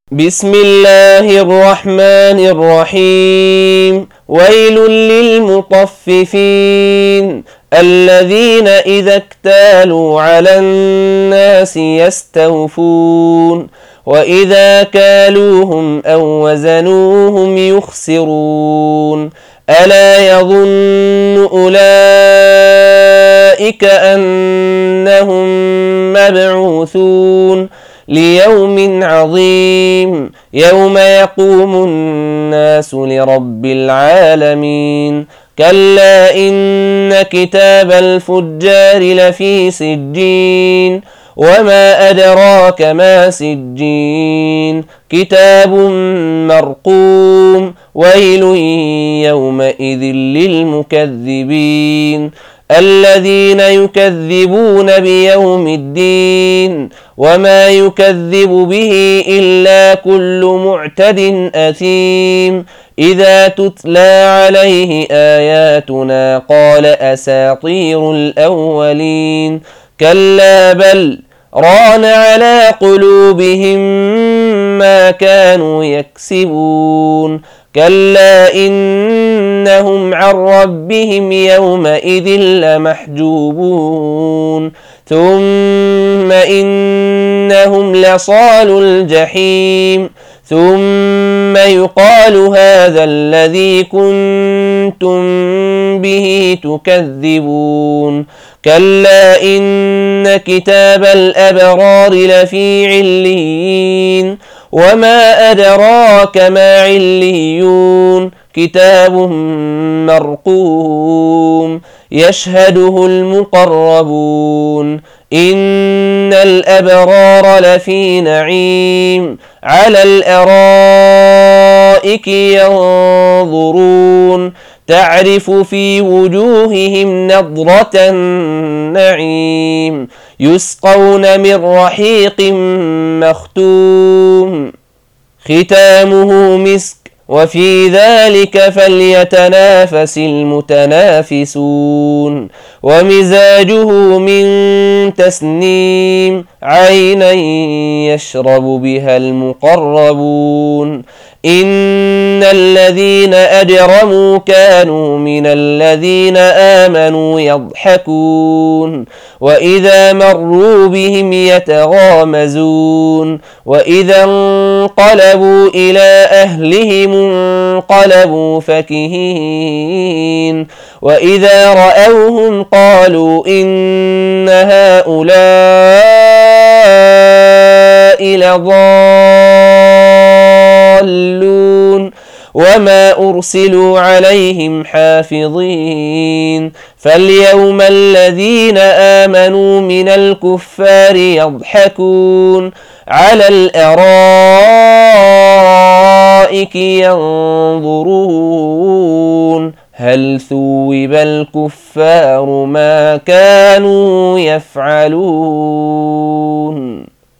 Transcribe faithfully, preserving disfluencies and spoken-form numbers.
بسم الله الرحمن الرحيم. ويل للمطففين الذين إذا اكتالوا على الناس يستوفون وإذا كالوهم أو وزنوهم يخسرون ألا يظن أولئك أنهم مبعوثون ليوم عظيم يوم يقوم الناس لرب العالمين. كلا إن كتاب الفجار لفي سجين وما أدراك ما سجين كتاب مرقوم. ويل يومئذ للمكذبين الذين يكذبون بيوم الدين وما يكذب به إلا كل معتد أثيم. إذا تتلى عليه آياتنا قال أساطير الأولين. كلا بل ران على قلوبهم ما كانوا يكسبون. كلا إنهم عن ربهم يومئذ لمحجوبون ثم إنهم لصالو الجحيم ثم يقال هذا الذي كنتم به تكذبون. كلا إن كتاب الأبرار لفي عليين وما أدراك ما عليون كتاب مرقوم يشهده المقربون. إن الأبرار لفي نعيم على الأرائك ينظرون تعرف في وجوههم نضرة النعيم يسقون من رحيق مختوم ختامه مسك وفي ذلك فليتنافس المتنافسون. ومزاجه من تسنيم عينا يشرب بها المقربون. إن الذين أجرموا كانوا من الذين آمنوا يضحكون وإذا مروا بهم يتغامزون وإذا انقلبوا إلى أهلهم انقلبوا فكهين وإذا رأوهم قالوا إن هؤلاء لضالون وما أرسلوا عليهم حافظين. فاليوم الذين آمنوا من الكفار يضحكون على الأرائك ينظرون هل ثوب الكفار ما كانوا يفعلون.